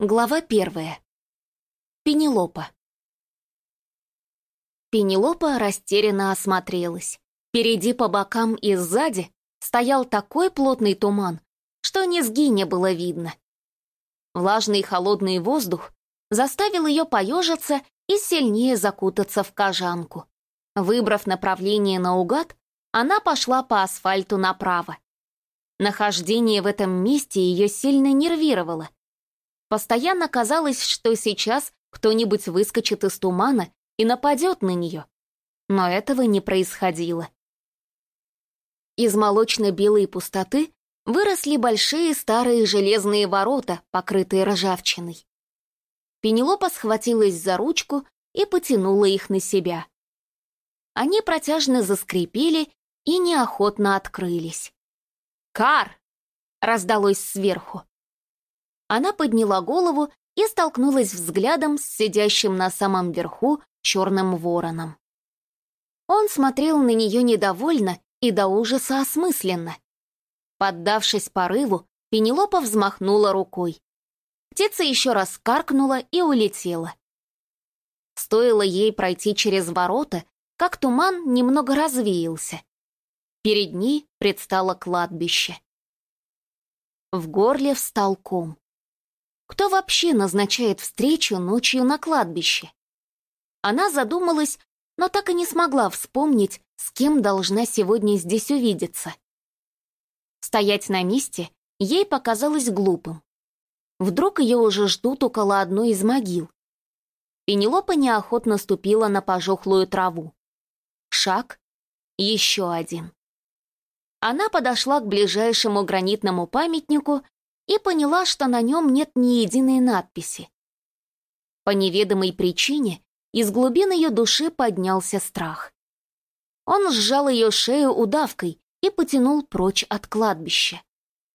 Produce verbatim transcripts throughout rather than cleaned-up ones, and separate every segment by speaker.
Speaker 1: Глава первая. Пенелопа. Пенелопа растерянно осмотрелась. Впереди, по бокам и сзади стоял такой плотный туман, что низги не было видно. Влажный холодный воздух заставил ее поежиться и сильнее закутаться в кожанку. Выбрав направление наугад, она пошла по асфальту направо. Нахождение в этом месте ее сильно нервировало. Постоянно казалось, что сейчас кто-нибудь выскочит из тумана и нападет на нее. Но этого не происходило. Из молочно-белой пустоты выросли большие старые железные ворота, покрытые ржавчиной. Пенелопа схватилась за ручку и потянула их на себя. Они протяжно заскрипели и неохотно открылись. «Кар!» — раздалось сверху. Она подняла голову и столкнулась взглядом с сидящим на самом верху черным вороном. Он смотрел на нее недовольно и до ужаса осмысленно. Поддавшись порыву, Пенелопа взмахнула рукой. Птица еще раз каркнула и улетела. Стоило ей пройти через ворота, как туман немного развеялся. Перед ней предстало кладбище. В горле встал ком. Кто вообще назначает встречу ночью на кладбище? Она задумалась, но так и не смогла вспомнить, с кем должна сегодня здесь увидеться. Стоять на месте ей показалось глупым. Вдруг ее уже ждут около одной из могил. Пенелопа неохотно ступила на пожухлую траву. Шаг, еще один. Она подошла к ближайшему гранитному памятнику и поняла, что на нем нет ни единой надписи. По неведомой причине из глубин ее души поднялся страх. Он сжал ее шею удавкой и потянул прочь от кладбища.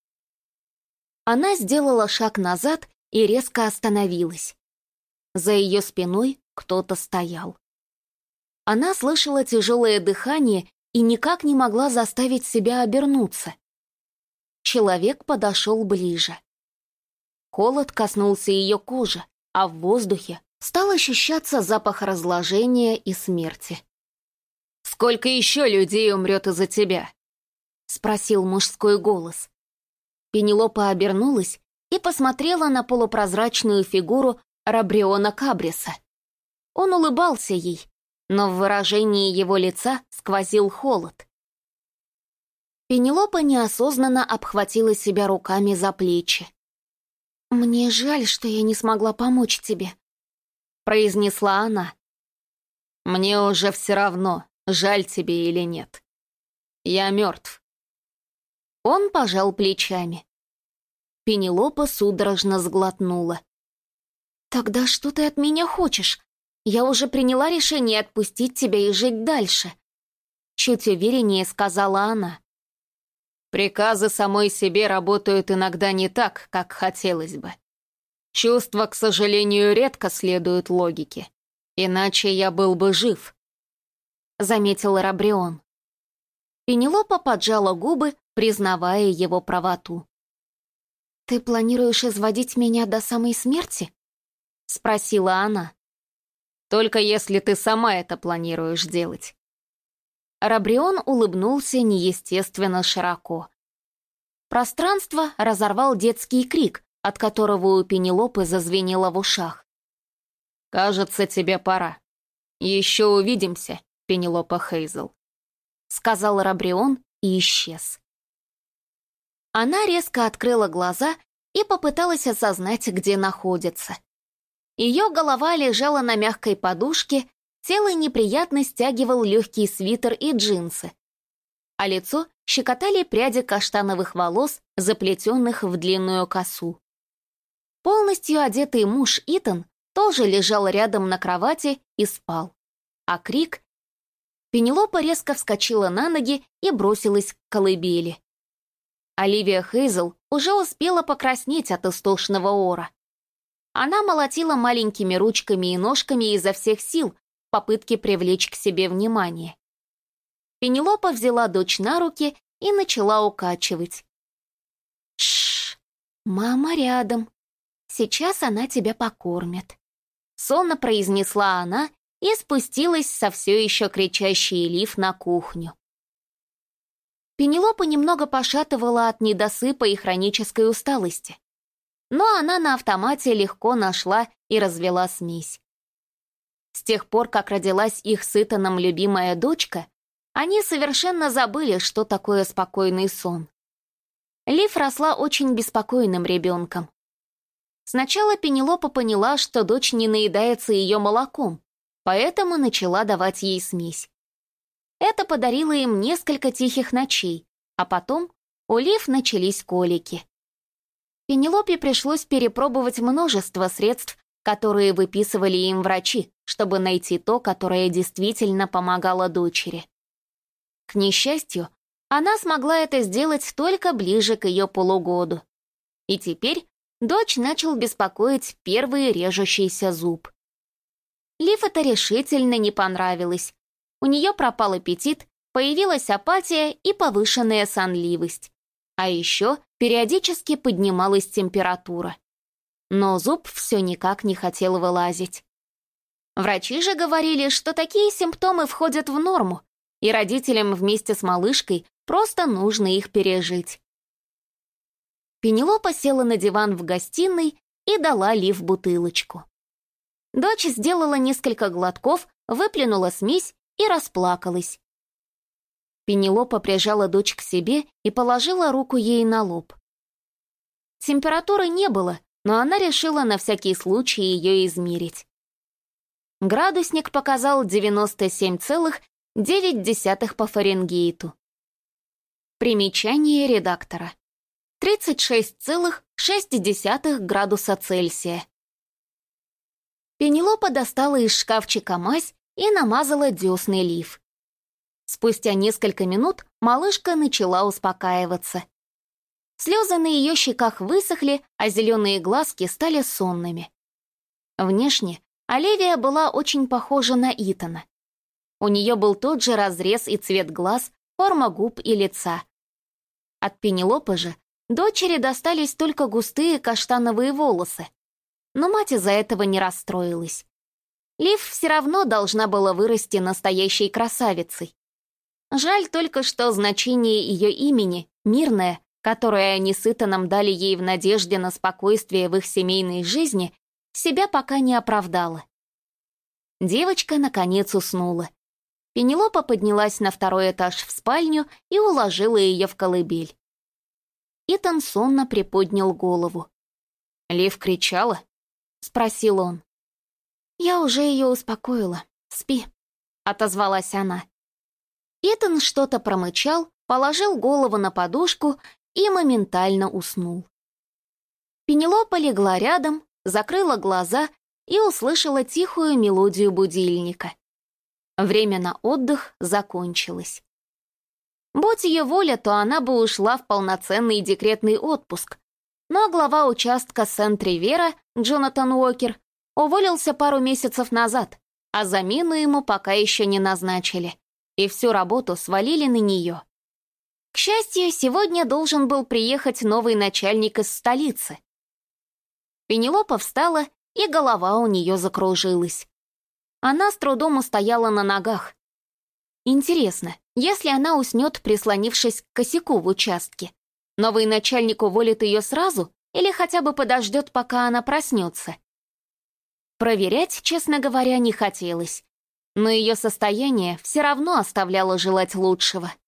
Speaker 1: Она сделала шаг назад и резко остановилась. За ее спиной кто-то стоял. Она слышала тяжелое дыхание и никак не могла заставить себя обернуться. Человек подошел ближе. Холод коснулся ее кожи, а в воздухе стал ощущаться запах разложения и смерти. «Сколько еще людей умрет из-за тебя?» — спросил мужской голос. Пенелопа обернулась и посмотрела на полупрозрачную фигуру Рабриона Кабриса. Он улыбался ей, но в выражении его лица сквозил холод. Пенелопа неосознанно обхватила себя руками за плечи. «Мне жаль, что я не смогла помочь тебе», — произнесла она. «Мне уже все равно, жаль тебе или нет. Я мертв». Он пожал плечами. Пенелопа судорожно сглотнула. «Тогда что ты от меня хочешь? Я уже приняла решение отпустить тебя и жить дальше», — чуть увереннее сказала она. «Приказы самой себе работают иногда не так, как хотелось бы. Чувства, к сожалению, редко следуют логике. Иначе я был бы жив», — заметил Рабрион. Пенелопа поджала губы, признавая его правоту. «Ты планируешь изводить меня до самой смерти?» — спросила она. «Только если ты сама это планируешь делать». Рабрион улыбнулся неестественно широко. Пространство разорвал детский крик, от которого у Пенелопы зазвенело в ушах. «Кажется, тебе пора. Еще увидимся, Пенелопа Хейзел», — сказал Рабрион и исчез. Она резко открыла глаза и попыталась осознать, где находится. Ее голова лежала на мягкой подушке, тело неприятно стягивал легкий свитер и джинсы, а лицо щекотали пряди каштановых волос, заплетенных в длинную косу. Полностью одетый муж Итан тоже лежал рядом на кровати и спал. А крик... Пенелопа резко вскочила на ноги и бросилась к колыбели. Оливия Хейзел уже успела покраснеть от истошного ора. Она молотила маленькими ручками и ножками изо всех сил в попытке привлечь к себе внимание. Пенелопа взяла дочь на руки и начала укачивать. «Шш, мама рядом. сейчас она тебя покормит», — сонно произнесла она и спустилась со все еще кричащей Лив на кухню. Пенелопа немного пошатывала от недосыпа и хронической усталости, но она на автомате легко нашла и развела смесь. С тех пор, как родилась их с Итаном любимая дочка, они совершенно забыли, что такое спокойный сон. Лив росла очень беспокойным ребенком. Сначала Пенелопа поняла, что дочь не наедается ее молоком, поэтому начала давать ей смесь. Это подарило им несколько тихих ночей, а потом у Лив начались колики. Пенелопе пришлось перепробовать множество средств, которые выписывали им врачи, чтобы найти то, которое действительно помогало дочери. К несчастью, она смогла это сделать только ближе к ее полугоду. И теперь дочь начал беспокоить первый режущийся зуб. Лив это решительно не понравилось. У нее пропал аппетит, появилась апатия и повышенная сонливость. А еще периодически поднималась температура. Но зуб все никак не хотел вылазить. Врачи же говорили, что такие симптомы входят в норму, и родителям вместе с малышкой просто нужно их пережить. Пенелопа села на диван в гостиной и дала Лив бутылочку. Дочь сделала несколько глотков, выплюнула смесь и расплакалась. Пенелопа прижала дочь к себе и положила руку ей на лоб. Температуры не было, но она решила на всякий случай ее измерить. Градусник показал девяносто семь целых девять десятых по Фаренгейту. Примечание редактора. тридцать шесть целых шесть десятых градуса Цельсия. Пенелопа достала из шкафчика мазь и намазала десны Лив. Спустя несколько минут малышка начала успокаиваться. Слезы на ее щеках высохли, а зеленые глазки стали сонными. Внешне Оливия была очень похожа на Итана. У нее был тот же разрез и цвет глаз, форма губ и лица. От Пенелопы же дочери достались только густые каштановые волосы. Но мать из-за этого не расстроилась. Лив все равно должна была вырасти настоящей красавицей. Жаль только, что значение ее имени, Мирная, которое они с Итаном дали ей в надежде на спокойствие в их семейной жизни, себя пока не оправдала. Девочка, наконец, уснула. Пенелопа поднялась на второй этаж в спальню и уложила ее в колыбель. Итан сонно приподнял голову. «Лив кричала?» — спросил он. «Я уже ее успокоила. Спи», — отозвалась она. Итан что-то промычал, положил голову на подушку и моментально уснул. Пенелопа легла рядом, закрыла глаза и услышала тихую мелодию будильника. Время на отдых закончилось. Будь ее воля, то она бы ушла в полноценный декретный отпуск, но глава участка Сент-Ривера, Джонатан Уокер, уволился пару месяцев назад, а замену ему пока еще не назначили, и всю работу свалили на нее. К счастью, сегодня должен был приехать новый начальник из столицы. Пенелопа встала, и голова у нее закружилась. Она с трудом устояла на ногах. Интересно, если она уснет, прислонившись к косяку в участке, новый начальник уволит ее сразу или хотя бы подождет, пока она проснется? Проверять, честно говоря, не хотелось, но ее состояние все равно оставляло желать лучшего.